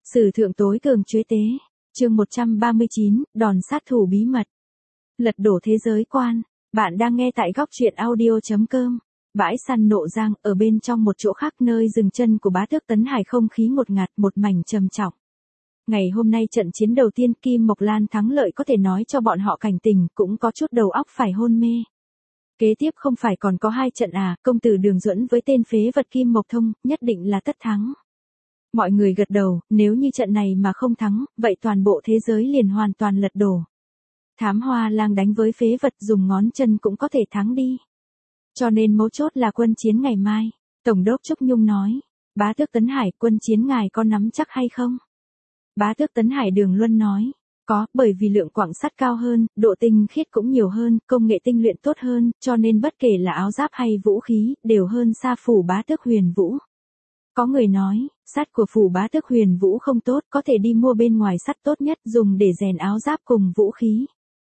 Sử thượng tối cường chuế tế. Chương 139, đòn sát thủ bí mật. Lật đổ thế giới quan. Bạn đang nghe tại góc truyện audio.com. Bãi săn Nộ Giang, ở bên trong một chỗ khác nơi dừng chân của bá tước Tấn Hải, không khí ngột ngạt, một mảnh trầm trọng. Ngày hôm nay trận chiến đầu tiên Kim Mộc Lan thắng lợi có thể nói cho bọn họ cảnh tỉnh, cũng có chút đầu óc phải hôn mê. Kế tiếp không phải còn có 2 trận à, công tử Đường Duẫn với tên phế vật Kim Mộc Thông, nhất định là tất thắng. Mọi người gật đầu, nếu như trận này mà không thắng, vậy toàn bộ thế giới liền hoàn toàn lật đổ. Thám Hoa Lang đánh với phế vật dùng ngón chân cũng có thể thắng đi. Cho nên mấu chốt là quân chiến ngày mai. Tổng đốc Trúc Nhung nói, bá tước Tấn Hải, quân chiến ngài có nắm chắc hay không? Bá tước Tấn Hải Đường Luân nói, có, bởi vì lượng quặng sắt cao hơn, độ tinh khiết cũng nhiều hơn, công nghệ tinh luyện tốt hơn, cho nên bất kể là áo giáp hay vũ khí, đều hơn xa phủ bá tước Huyền Vũ. Có người nói, sắt của phủ bá tước Huyền Vũ không tốt, có thể đi mua bên ngoài sắt tốt nhất dùng để rèn áo giáp cùng vũ khí.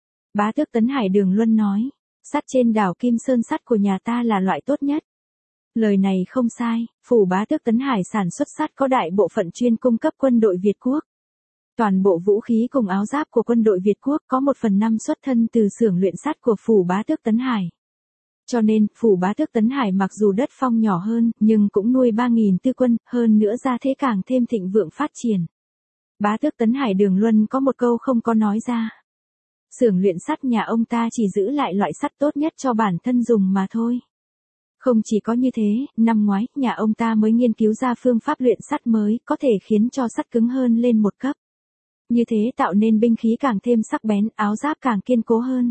Bá tước Tấn Hải Đường Luân nói, sắt trên đảo Kim Sơn sắt của nhà ta là loại tốt nhất. Lời này không sai, phủ bá tước Tấn Hải sản xuất sắt có đại bộ phận chuyên cung cấp quân đội Việt Quốc. Toàn bộ vũ khí cùng áo giáp của quân đội Việt Quốc có 1/5 xuất thân từ xưởng luyện sắt của phủ bá tước Tấn Hải. Cho nên, phủ bá tước Tấn Hải mặc dù đất phong nhỏ hơn, nhưng cũng nuôi 3.000 tư quân, hơn nữa ra thế càng thêm thịnh vượng phát triển. Bá tước Tấn Hải Đường Luân có một câu không có nói ra. Xưởng luyện sắt nhà ông ta chỉ giữ lại loại sắt tốt nhất cho bản thân dùng mà thôi. Không chỉ có như thế, năm ngoái, nhà ông ta mới nghiên cứu ra phương pháp luyện sắt mới, có thể khiến cho sắt cứng hơn lên một cấp. Như thế tạo nên binh khí càng thêm sắc bén, áo giáp càng kiên cố hơn.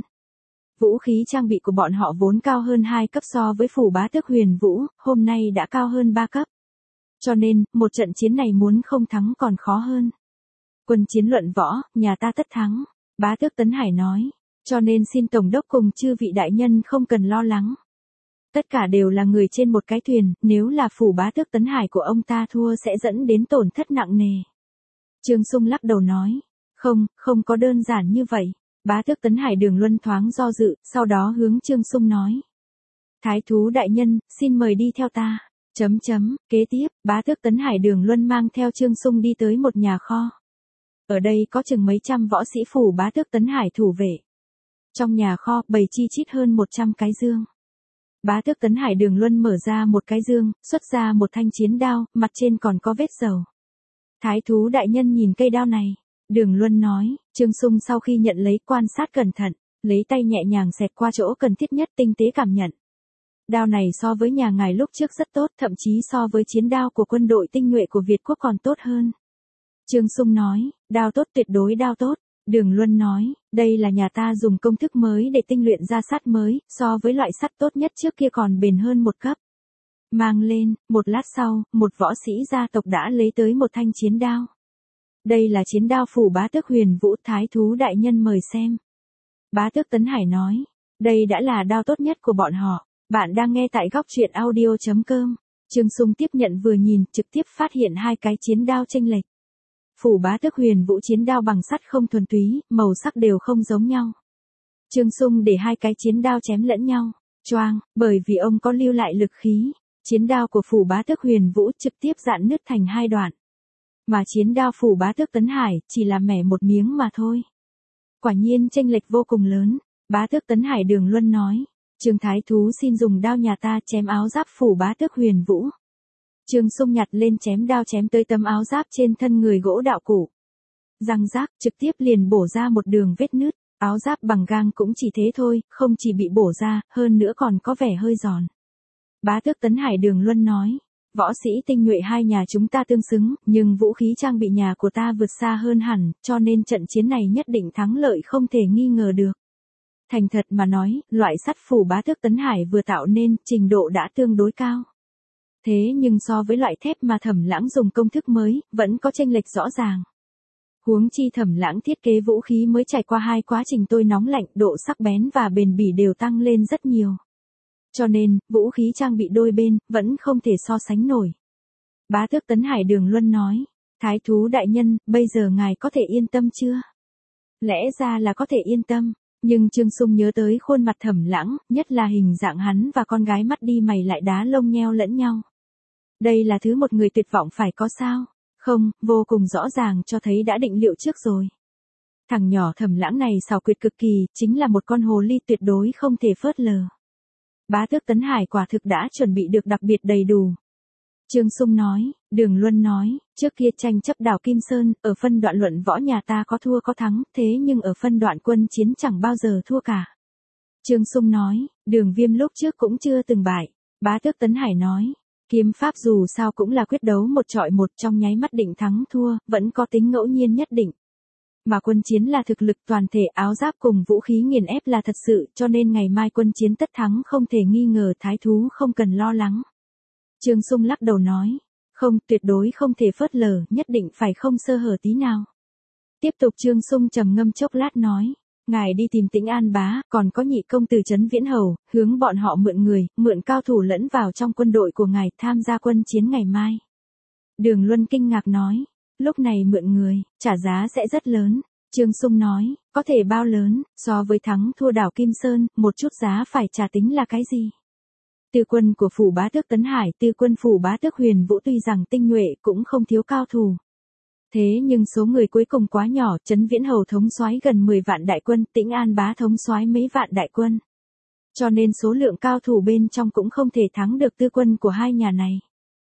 Vũ khí trang bị của bọn họ vốn cao hơn 2 cấp so với phủ bá tước Huyền Vũ, hôm nay đã cao hơn 3 cấp. Cho nên, một trận chiến này muốn không thắng còn khó hơn. Quân chiến luận võ, nhà ta tất thắng. Bá tước Tấn Hải nói, cho nên xin Tổng đốc cùng chư vị đại nhân không cần lo lắng. Tất cả đều là người trên một cái thuyền, nếu là phủ bá tước Tấn Hải của ông ta thua sẽ dẫn đến tổn thất nặng nề. Trương Sung lắc đầu nói, không có đơn giản như vậy. Bá tước Tấn Hải Đường Luân thoáng do dự, sau đó hướng Trương Sung nói. Thái thú đại nhân, xin mời đi theo ta. Kế tiếp, bá tước Tấn Hải Đường Luân mang theo Trương Sung đi tới một nhà kho. Ở đây có chừng mấy trăm võ sĩ phủ bá tước Tấn Hải thủ vệ. Trong nhà kho, bày chi chít hơn 100 cái dương. Bá tước Tấn Hải Đường Luân mở ra một cái dương, xuất ra một thanh chiến đao, mặt trên còn có vết dầu. Thái thú đại nhân nhìn cây đao này. Đường Luân nói, Trương Sung sau khi nhận lấy quan sát cẩn thận, lấy tay nhẹ nhàng xẹt qua chỗ cần thiết nhất tinh tế cảm nhận. Đao này so với nhà ngài lúc trước rất tốt, thậm chí so với chiến đao của quân đội tinh nhuệ của Việt Quốc còn tốt hơn. Trương Sung nói, đao tốt, tuyệt đối đao tốt. Đường Luân nói, đây là nhà ta dùng công thức mới để tinh luyện ra sắt mới, so với loại sắt tốt nhất trước kia còn bền hơn một cấp. Mang lên, một lát sau, một võ sĩ gia tộc đã lấy tới một thanh chiến đao. Đây là chiến đao phủ bá tước Huyền Vũ, thái thú đại nhân mời xem. Bá tước Tấn Hải nói, đây đã là đao tốt nhất của bọn họ. Bạn đang nghe tại góc truyện audio.com. Trương Sung tiếp nhận vừa nhìn, trực tiếp phát hiện 2 cái chiến đao chênh lệch. Phủ bá tước Huyền Vũ chiến đao bằng sắt không thuần túy, màu sắc đều không giống nhau. Trương Sung để 2 cái chiến đao chém lẫn nhau, choang, bởi vì ông có lưu lại lực khí. Chiến đao của phủ bá tước Huyền Vũ trực tiếp rạn nứt thành 2 đoạn. Mà chiến đao phủ bá tước Tấn Hải chỉ là mẻ một miếng mà thôi. Quả nhiên chênh lệch vô cùng lớn. Bá tước Tấn Hải Đường Luân nói, Trương thái thú xin dùng đao nhà ta chém áo giáp phủ bá tước Huyền Vũ. Trương Sung nhặt lên chém đao chém tới tấm áo giáp trên thân người gỗ đạo cụ. Răng rác, trực tiếp liền bổ ra một đường vết nứt. Áo giáp bằng gang cũng chỉ thế thôi, không chỉ bị bổ ra, hơn nữa còn có vẻ hơi giòn. Bá tước Tấn Hải Đường Luân nói, võ sĩ tinh nhuệ hai nhà chúng ta tương xứng, nhưng vũ khí trang bị nhà của ta vượt xa hơn hẳn, cho nên trận chiến này nhất định thắng lợi không thể nghi ngờ được. Thành thật mà nói, loại sắt phủ bá tước Tấn Hải vừa tạo nên, trình độ đã tương đối cao. Thế nhưng so với loại thép mà Thẩm Lãng dùng công thức mới, vẫn có chênh lệch rõ ràng. Huống chi Thẩm Lãng thiết kế vũ khí mới trải qua 2 quá trình tôi nóng lạnh, độ sắc bén và bền bỉ đều tăng lên rất nhiều. Cho nên, vũ khí trang bị đôi bên, vẫn không thể so sánh nổi. Bá tước Tấn Hải Đường Luân nói, thái thú đại nhân, bây giờ ngài có thể yên tâm chưa? Lẽ ra là có thể yên tâm, nhưng Trương Sung nhớ tới khuôn mặt Thẩm Lãng, nhất là hình dạng hắn và con gái mắt đi mày lại đá lông nheo lẫn nhau. Đây là thứ một người tuyệt vọng phải có sao? Không, vô cùng rõ ràng cho thấy đã định liệu trước rồi. Thằng nhỏ Thẩm Lãng này xảo quyệt cực kỳ, chính là một con hồ ly tuyệt đối không thể phớt lờ. Bá tước Tấn Hải quả thực đã chuẩn bị được đặc biệt đầy đủ. Trương Sung nói, Đường Luân nói, trước kia tranh chấp đảo Kim Sơn, ở phân đoạn luận võ nhà ta có thua có thắng, thế nhưng ở phân đoạn quân chiến chẳng bao giờ thua cả. Trương Sung nói, Đường Viêm lúc trước cũng chưa từng bại. Bá tước Tấn Hải nói, kiếm pháp dù sao cũng là quyết đấu một chọi một, trong nháy mắt định thắng thua, vẫn có tính ngẫu nhiên nhất định. Mà quân chiến là thực lực toàn thể, áo giáp cùng vũ khí nghiền ép là thật sự, cho nên ngày mai quân chiến tất thắng không thể nghi ngờ, thái thú không cần lo lắng. Trương Sung lắc đầu nói, không, tuyệt đối không thể phớt lờ, nhất định phải không sơ hở tí nào. Tiếp tục Trương Sung trầm ngâm chốc lát nói, ngài đi tìm Tĩnh An bá, còn có nhị công tử Trấn Viễn Hầu, hướng bọn họ mượn người, mượn cao thủ lẫn vào trong quân đội của ngài, tham gia quân chiến ngày mai. Đường Luân kinh ngạc nói, lúc này mượn người, trả giá sẽ rất lớn. Trương Sung nói, có thể bao lớn, so với thắng thua đảo Kim Sơn, một chút giá phải trả tính là cái gì? Tư quân của phủ bá tước Tấn Hải, tư quân phủ bá tước Huyền Vũ tuy rằng tinh nhuệ cũng không thiếu cao thủ. Thế nhưng số người cuối cùng quá nhỏ, Trấn Viễn Hầu thống soái gần 10 vạn đại quân, Tĩnh An bá thống soái mấy vạn đại quân. Cho nên số lượng cao thủ bên trong cũng không thể thắng được tư quân của hai nhà này.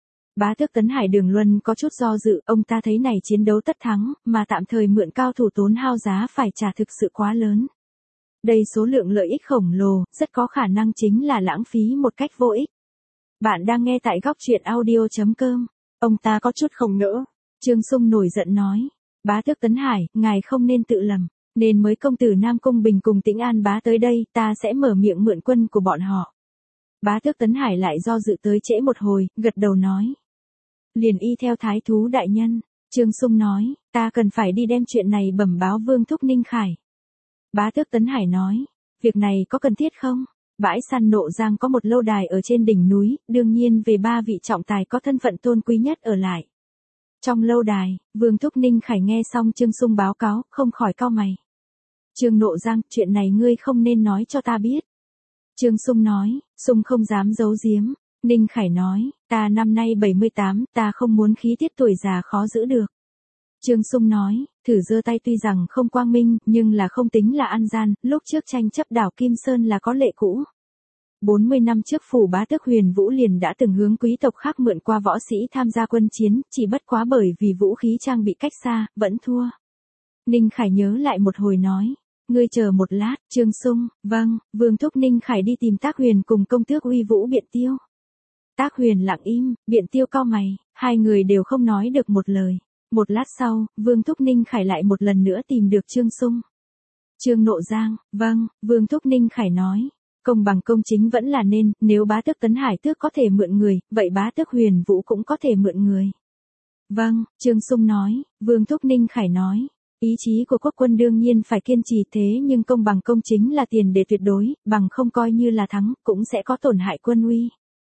Bá tước Tấn Hải Đường Luân có chút do dự, ông ta thấy này chiến đấu tất thắng, mà tạm thời mượn cao thủ tốn hao giá phải trả thực sự quá lớn. Đây số lượng lợi ích khổng lồ, rất có khả năng chính là lãng phí một cách vô ích. Bạn đang nghe tại góc truyện audio.com. Ông ta có chút không nỡ. Trương Sung nổi giận nói, bá tước Tấn Hải, ngài không nên tự lầm, nên mới công tử Nam Cung Bình cùng Tĩnh An bá tới đây, ta sẽ mở miệng mượn quân của bọn họ. Bá tước Tấn Hải lại do dự tới trễ một hồi, gật đầu nói. Liền y theo thái thú đại nhân. Trương Sung nói, ta cần phải đi đem chuyện này bẩm báo Vương thúc Ninh Khải. Bá tước Tấn Hải nói, việc này có cần thiết không? Bãi săn Nộ Giang có một lâu đài ở trên đỉnh núi, đương nhiên về 3 vị trọng tài có thân phận tôn quý nhất ở lại. Trong lâu đài, Vương thúc Ninh Khải nghe xong Trương Sung báo cáo, không khỏi cau mày. Trương Nộ Giang, chuyện này ngươi không nên nói cho ta biết. Trương Sung nói, Sung không dám giấu giếm. Ninh Khải nói, ta năm nay 78, ta không muốn khí tiết tuổi già khó giữ được. Trương Sung nói, thử giơ tay tuy rằng không quang minh, nhưng là không tính là ăn gian, lúc trước tranh chấp đảo Kim Sơn là có lệ cũ. 40 năm trước phủ bá tước Huyền Vũ liền đã từng hướng quý tộc khác mượn qua võ sĩ tham gia quân chiến, chỉ bất quá bởi vì vũ khí trang bị cách xa, vẫn thua. Ninh Khải nhớ lại một hồi nói, ngươi chờ một lát. Trương Sung, vâng. Vương thúc Ninh Khải đi tìm Tác Huyền cùng công tước Uy Vũ Biện Tiêu. Tác Huyền lặng im, Biện Tiêu cau mày, hai người đều không nói được một lời. Một lát sau, Vương thúc Ninh Khải lại một lần nữa tìm được Trương Sung. Trương Nộ Giang, vâng. Vương thúc Ninh Khải nói, công bằng công chính vẫn là nên, nếu bá tước Tấn Hải tước có thể mượn người, vậy bá tước Huyền Vũ cũng có thể mượn người. Vâng. Trương Sung nói. Vương thúc Ninh Khải nói, ý chí của quốc quân đương nhiên phải kiên trì, thế nhưng công bằng công chính là tiền đề tuyệt đối, bằng không coi như là thắng, cũng sẽ có tổn hại quân uy.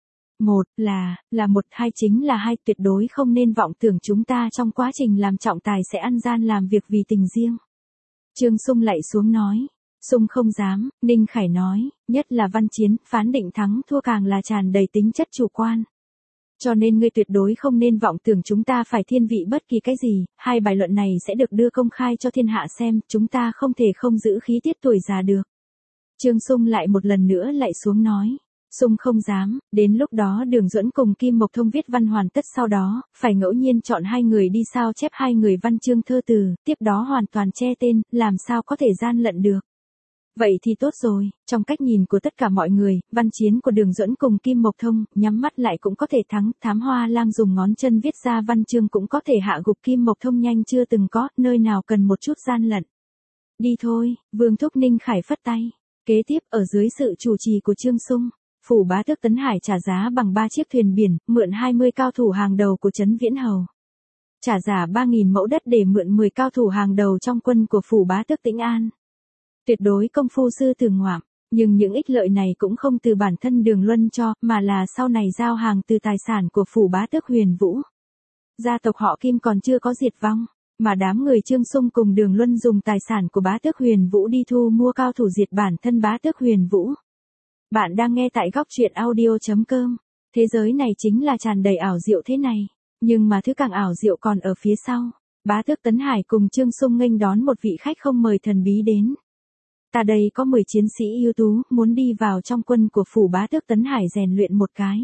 Một là một, hai chính là hai, tuyệt đối không nên vọng tưởng chúng ta trong quá trình làm trọng tài sẽ ăn gian làm việc vì tình riêng. Trương Sung lạy xuống nói, Sung không dám. Ninh Khải nói, nhất là văn chiến, phán định thắng thua càng là tràn đầy tính chất chủ quan. Cho nên ngươi tuyệt đối không nên vọng tưởng chúng ta phải thiên vị bất kỳ cái gì, hai bài luận này sẽ được đưa công khai cho thiên hạ xem, chúng ta không thể không giữ khí tiết tuổi già được. Trương Sung lại một lần nữa lạy xuống nói, Sung không dám. Đến lúc đó Đường Duẫn cùng Kim Mộc Thông viết văn hoàn tất, sau đó, phải ngẫu nhiên chọn hai người đi sao chép hai người văn chương thơ từ, tiếp đó hoàn toàn che tên, làm sao có thể gian lận được. Vậy thì tốt rồi, trong cách nhìn của tất cả mọi người, văn chiến của Đường Duẫn cùng Kim Mộc Thông, nhắm mắt lại cũng có thể thắng, Thám Hoa Lang dùng ngón chân viết ra văn chương cũng có thể hạ gục Kim Mộc Thông nhanh chưa từng có, nơi nào cần một chút gian lận. Đi thôi. Vương thúc Ninh Khải phất tay. Kế tiếp, ở dưới sự chủ trì của Trương Sung, phủ bá tước Tấn Hải trả giá bằng 3 chiếc thuyền biển, mượn 20 cao thủ hàng đầu của Trấn Viễn Hầu. Trả giả 3.000 mẫu đất để mượn 10 cao thủ hàng đầu trong quân của phủ bá tước Tĩnh An. Tuyệt đối công phu sư tử ngoạm, nhưng những ích lợi này cũng không từ bản thân Đường Luân cho, mà là sau này giao hàng từ tài sản của phủ bá tước Huyền Vũ. Gia tộc họ Kim còn chưa có diệt vong, mà đám người Trương Sung cùng Đường Luân dùng tài sản của bá tước Huyền Vũ đi thu mua cao thủ diệt bản thân bá tước Huyền Vũ. Bạn đang nghe tại góc truyện audio.com. Thế giới này chính là tràn đầy ảo diệu thế này. Nhưng mà thứ càng ảo diệu còn ở phía sau. Bá tước Tấn Hải cùng Trương Sung nghênh đón một vị khách không mời thần bí đến. Ta đây có 10 chiến sĩ ưu tú, muốn đi vào trong quân của phủ bá tước Tấn Hải rèn luyện một cái.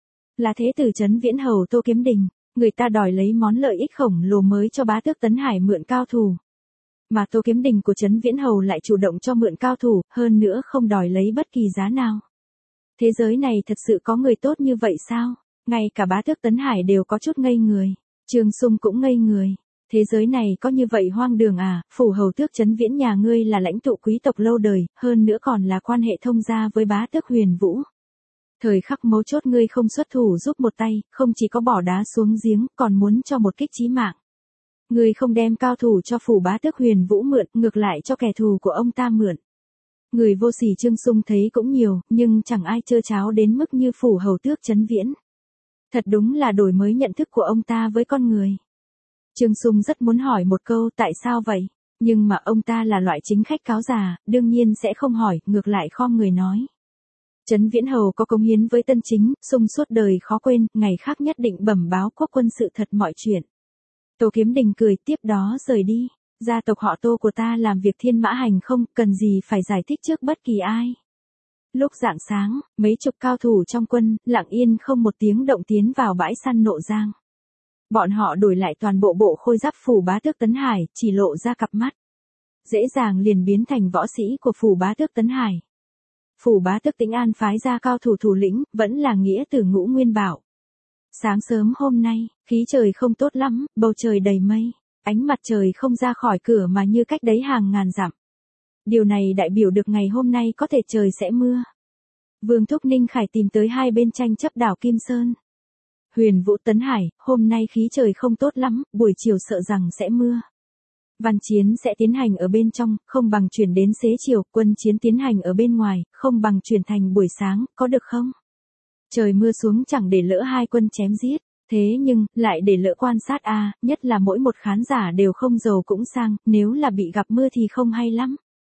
Là thế tử trấn Viễn Hầu Tô Kiếm Đình, người ta đòi lấy món lợi ích khổng lồ mới cho bá tước Tấn Hải mượn cao thủ. Mà Tô Kiếm Đình của trấn Viễn Hầu lại chủ động cho mượn cao thủ, hơn nữa không đòi lấy bất kỳ giá nào. Thế giới này thật sự có người tốt như vậy sao? Ngay cả bá tước Tấn Hải đều có chút ngây người. Trương Sung cũng ngây người. Thế giới này có như vậy hoang đường à? Phủ hầu tước trấn Viễn nhà ngươi là lãnh tụ quý tộc lâu đời, hơn nữa còn là quan hệ thông gia với bá tước Huyền Vũ. Thời khắc mấu chốt ngươi không xuất thủ giúp một tay, không chỉ có bỏ đá xuống giếng, còn muốn cho một kích chí mạng. Ngươi không đem cao thủ cho phủ bá tước Huyền Vũ mượn, ngược lại cho kẻ thù của ông ta mượn. Người vô sỉ Trương Sung thấy cũng nhiều, nhưng chẳng ai trơ tráo đến mức như phủ hầu tước trấn Viễn. Thật đúng là đổi mới nhận thức của ông ta với con người. Trương Sung rất muốn hỏi một câu tại sao vậy, nhưng mà ông ta là loại chính khách cáo già, đương nhiên sẽ không hỏi, ngược lại khom người nói. Trấn Viễn Hầu có công hiến với Tân Chính, Sung suốt đời khó quên, ngày khác nhất định bẩm báo quốc quân sự thật mọi chuyện. Tô Kiếm Đình cười tiếp đó rời đi. Gia tộc họ Tô của ta làm việc thiên mã hành không, cần gì phải giải thích trước bất kỳ ai. Lúc rạng sáng, mấy chục cao thủ trong quân, lặng yên không một tiếng động tiến vào bãi săn Nộ Giang. Bọn họ đổi lại toàn bộ bộ khôi giáp phủ bá tước Tấn Hải, chỉ lộ ra cặp mắt. Dễ dàng liền biến thành võ sĩ của phủ bá tước Tấn Hải. Phủ bá tước Tĩnh An phái ra cao thủ thủ lĩnh, vẫn là nghĩa tử Ngũ Nguyên Bảo. Sáng sớm hôm nay, khí trời không tốt lắm, bầu trời đầy mây. Ánh mặt trời không ra khỏi cửa mà như cách đấy hàng ngàn dặm. Điều này đại biểu được ngày hôm nay có thể trời sẽ mưa. Vương Thúc Ninh Khải tìm tới hai bên tranh chấp đảo Kim Sơn. Huyền Vũ Tấn Hải, hôm nay khí trời không tốt lắm, buổi chiều sợ rằng sẽ mưa. Văn chiến sẽ tiến hành ở bên trong, không bằng chuyển đến xế chiều, quân chiến tiến hành ở bên ngoài, không bằng chuyển thành buổi sáng, có được không? Trời mưa xuống chẳng để lỡ hai quân chém giết. Thế nhưng, lại để lỡ quan sát nhất là mỗi một khán giả đều không giàu cũng sang, nếu là bị gặp mưa thì không hay lắm.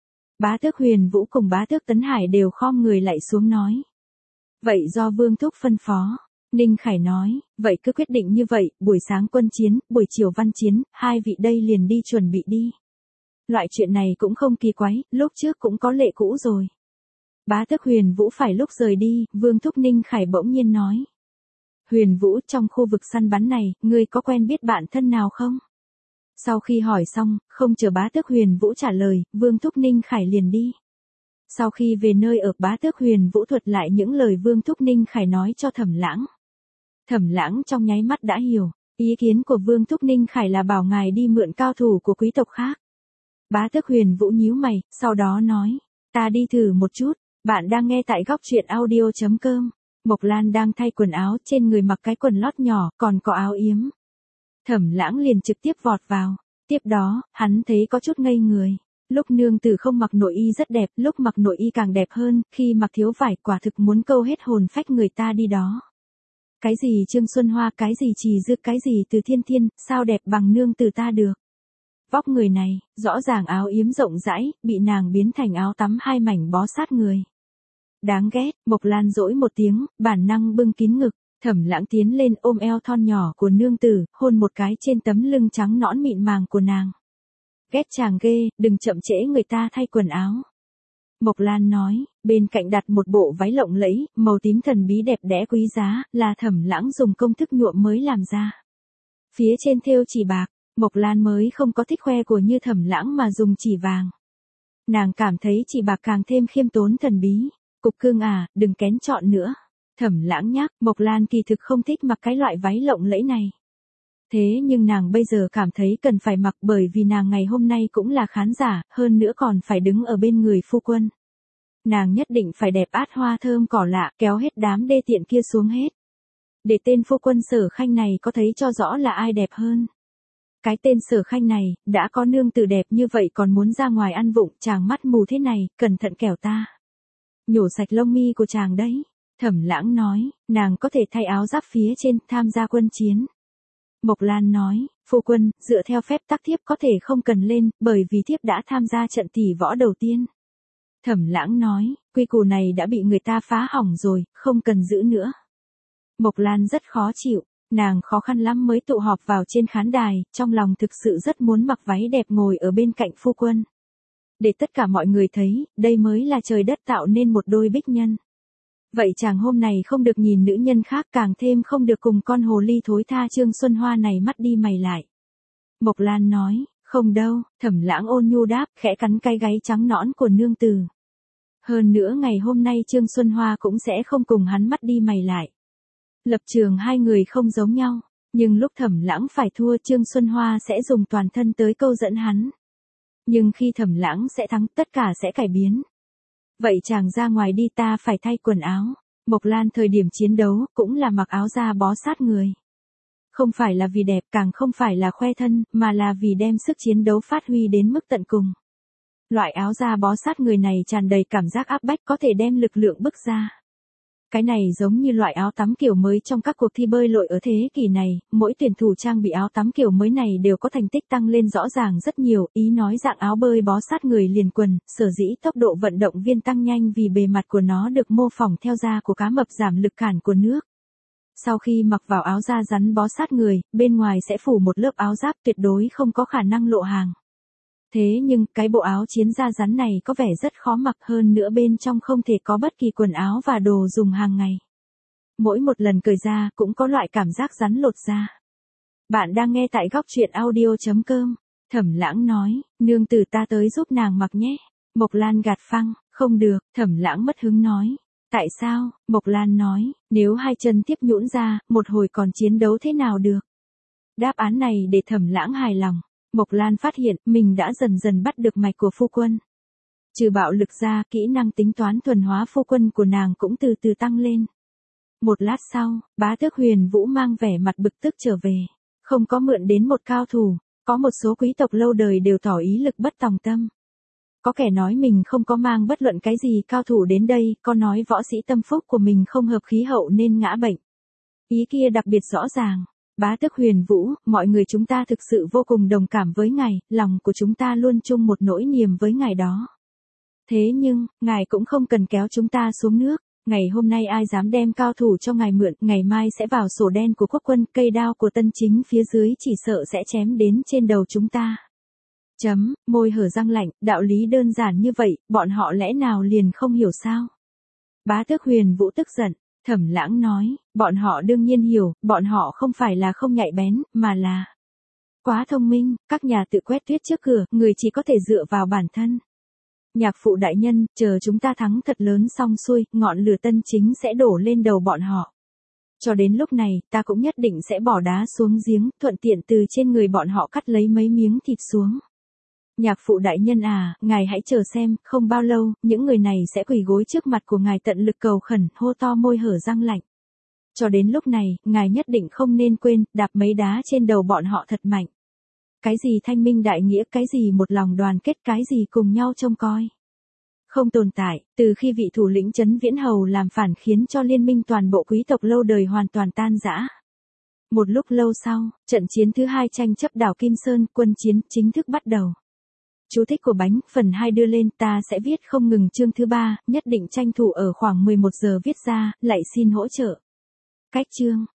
Bá tước Huyền Vũ cùng bá tước Tấn Hải đều khom người lại xuống nói. Vậy do Vương Thúc phân phó. Ninh Khải nói, vậy cứ quyết định như vậy, buổi sáng quân chiến, buổi chiều văn chiến, hai vị đây liền đi chuẩn bị đi. Loại chuyện này cũng không kỳ quái, lúc trước cũng có lệ cũ rồi. Bá tước Huyền Vũ phải lúc rời đi, Vương Thúc Ninh Khải bỗng nhiên nói. Huyền Vũ, trong khu vực săn bắn này, ngươi có quen biết bạn thân nào không? Sau khi hỏi xong, không chờ bá tước Huyền Vũ trả lời, Vương Thúc Ninh Khải liền đi. Sau khi về nơi ở, bá tước Huyền Vũ thuật lại những lời Vương Thúc Ninh Khải nói cho Thẩm Lãng. Thẩm Lãng trong nháy mắt đã hiểu, ý kiến của Vương Thúc Ninh Khải là bảo ngài đi mượn cao thủ của quý tộc khác. Bá tước Huyền Vũ nhíu mày, sau đó nói, ta đi thử một chút, bạn đang nghe tại góc truyện audio.com. Mộc Lan đang thay quần áo, trên người mặc cái quần lót nhỏ, còn có áo yếm. Thẩm Lãng liền trực tiếp vọt vào. Tiếp đó, hắn thấy có chút ngây người. Lúc nương tử không mặc nội y rất đẹp, lúc mặc nội y càng đẹp hơn, khi mặc thiếu vải quả thực muốn câu hết hồn phách người ta đi đó. Cái gì Trương Xuân Hoa, cái gì Trì Dư, cái gì Từ Thiên Thiên, sao đẹp bằng nương tử ta được. Vóc người này, rõ ràng áo yếm rộng rãi, bị nàng biến thành áo tắm hai mảnh bó sát người. Đáng ghét, Mộc Lan dỗi một tiếng, bản năng bưng kín ngực, Thẩm Lãng tiến lên ôm eo thon nhỏ của nương tử, hôn một cái trên tấm lưng trắng nõn mịn màng của nàng. Ghét chàng ghê, đừng chậm trễ người ta thay quần áo. Mộc Lan nói, bên cạnh đặt một bộ váy lộng lẫy, màu tím thần bí đẹp đẽ quý giá, là Thẩm Lãng dùng công thức nhuộm mới làm ra. Phía trên thêu chỉ bạc, Mộc Lan mới không có thích khoe của như Thẩm Lãng mà dùng chỉ vàng. Nàng cảm thấy chỉ bạc càng thêm khiêm tốn thần bí. Cục cưng đừng kén chọn nữa. Thẩm Lãng nhắc, Mộc Lan kỳ thực không thích mặc cái loại váy lộng lẫy này. Thế nhưng nàng bây giờ cảm thấy cần phải mặc bởi vì nàng ngày hôm nay cũng là khán giả, hơn nữa còn phải đứng ở bên người phu quân. Nàng nhất định phải đẹp át hoa thơm cỏ lạ, kéo hết đám đê tiện kia xuống hết. Để tên phu quân Sở Khanh này có thấy cho rõ là ai đẹp hơn. Cái tên Sở Khanh này, đã có nương tử đẹp như vậy còn muốn ra ngoài ăn vụng, chàng mắt mù thế này, cẩn thận kẻo ta. Nhổ sạch lông mi của chàng đấy. Thẩm Lãng nói, nàng có thể thay áo giáp phía trên, tham gia quân chiến. Mộc Lan nói, phu quân, dựa theo phép tắc thiếp có thể không cần lên, bởi vì thiếp đã tham gia trận tỷ võ đầu tiên. Thẩm Lãng nói, quy củ này đã bị người ta phá hỏng rồi, không cần giữ nữa. Mộc Lan rất khó chịu, Nàng khó khăn lắm mới tụ họp vào trên khán đài, trong lòng thực sự rất muốn mặc váy đẹp ngồi ở bên cạnh phu quân. Để tất cả mọi người thấy, đây mới là trời đất tạo nên một đôi bích nhân. Vậy chàng hôm này không được nhìn nữ nhân khác, càng thêm không được cùng con hồ ly thối tha Trương Xuân Hoa này mắt đi mày lại. Mộc Lan nói, không đâu, Thẩm Lãng ôn nhu đáp, khẽ cắn cái gáy trắng nõn của nương tử. Hơn nữa ngày hôm nay Trương Xuân Hoa cũng sẽ không cùng hắn mắt đi mày lại. Lập trường hai người không giống nhau, nhưng lúc Thẩm Lãng phải thua Trương Xuân Hoa sẽ dùng toàn thân tới câu dẫn hắn. Nhưng khi Thẩm Lãng sẽ thắng tất cả sẽ cải biến. Vậy chàng ra ngoài đi, ta phải thay quần áo. Mộc Lan thời điểm chiến đấu cũng là mặc áo da bó sát người. Không phải là vì đẹp, càng không phải là khoe thân, mà là vì đem sức chiến đấu phát huy đến mức tận cùng. Loại áo da bó sát người này tràn đầy cảm giác áp bách, có thể đem lực lượng bức ra. Cái này giống như loại áo tắm kiểu mới trong các cuộc thi bơi lội ở thế kỷ này, mỗi tuyển thủ trang bị áo tắm kiểu mới này đều có thành tích tăng lên rõ ràng rất nhiều, ý nói dạng áo bơi bó sát người liền quần, sở dĩ tốc độ vận động viên tăng nhanh vì bề mặt của nó được mô phỏng theo da của cá mập, giảm lực cản của nước. Sau khi mặc vào áo da rắn bó sát người, bên ngoài sẽ phủ một lớp áo giáp, tuyệt đối không có khả năng lộ hàng. Thế nhưng, cái bộ áo chiến da rắn này có vẻ rất khó mặc, hơn nữa bên trong không thể có bất kỳ quần áo và đồ dùng hàng ngày. Mỗi một lần cởi ra cũng có loại cảm giác rắn lột da. Bạn đang nghe tại góc truyện audio.com. Thẩm Lãng nói, nương tử ta tới giúp nàng mặc nhé. Mộc Lan gạt phăng, không được, Thẩm Lãng mất hứng nói. Tại sao? Mộc Lan nói, nếu hai chân tiếp nhũn ra, một hồi còn chiến đấu thế nào được? Đáp án này để Thẩm Lãng hài lòng. Mộc Lan phát hiện mình đã dần dần bắt được mạch của phu quân. Trừ bạo lực ra, kỹ năng tính toán thuần hóa phu quân của nàng cũng từ từ tăng lên. Một lát sau, Bá Tước Huyền Vũ mang vẻ mặt bực tức trở về. Không có mượn đến một cao thủ, có một số quý tộc lâu đời đều tỏ ý lực bất tòng tâm. Có kẻ nói mình không có mang bất luận cái gì cao thủ đến đây, có nói võ sĩ tâm phúc của mình không hợp khí hậu nên ngã bệnh. Ý kia đặc biệt rõ ràng. Bá Tước Huyền Vũ, mọi người chúng ta thực sự vô cùng đồng cảm với ngài, lòng của chúng ta luôn chung một nỗi niềm với ngài đó. Thế nhưng, ngài cũng không cần kéo chúng ta xuống nước. Ngày hôm nay ai dám đem cao thủ cho ngài mượn, ngày mai sẽ vào sổ đen của quốc quân, cây đao của Tân Chính phía dưới chỉ sợ sẽ chém đến trên đầu chúng ta. Môi hở răng lạnh, đạo lý đơn giản như vậy, bọn họ lẽ nào liền không hiểu sao? Bá Tước Huyền Vũ tức giận. Thẩm Lãng nói, bọn họ đương nhiên hiểu, bọn họ không phải là không nhạy bén, mà là quá thông minh, các nhà tự quét tuyết trước cửa, người chỉ có thể dựa vào bản thân. Nhạc phụ đại nhân, chờ chúng ta thắng thật lớn xong xuôi, ngọn lửa Tân Chính sẽ đổ lên đầu bọn họ. Cho đến lúc này, ta cũng nhất định sẽ bỏ đá xuống giếng, thuận tiện từ trên người bọn họ cắt lấy mấy miếng thịt xuống. Nhạc phụ đại nhân à, ngài hãy chờ xem, không bao lâu, những người này sẽ quỳ gối trước mặt của ngài tận lực cầu khẩn, hô to môi hở răng lạnh. Cho đến lúc này, ngài nhất định không nên quên, đạp mấy đá trên đầu bọn họ thật mạnh. Cái gì thanh minh đại nghĩa, cái gì một lòng đoàn kết, cái gì cùng nhau trông coi. Không tồn tại, từ khi vị thủ lĩnh Trấn Viễn Hầu làm phản khiến cho liên minh toàn bộ quý tộc lâu đời hoàn toàn tan rã. Một lúc lâu sau, trận chiến thứ hai tranh chấp đảo Kim Sơn, quân chiến chính thức bắt đầu. Chú thích của bánh, phần 2 đưa lên, ta sẽ viết không ngừng chương thứ 3, nhất định tranh thủ ở khoảng 11 giờ viết ra, lại xin hỗ trợ. Cách chương.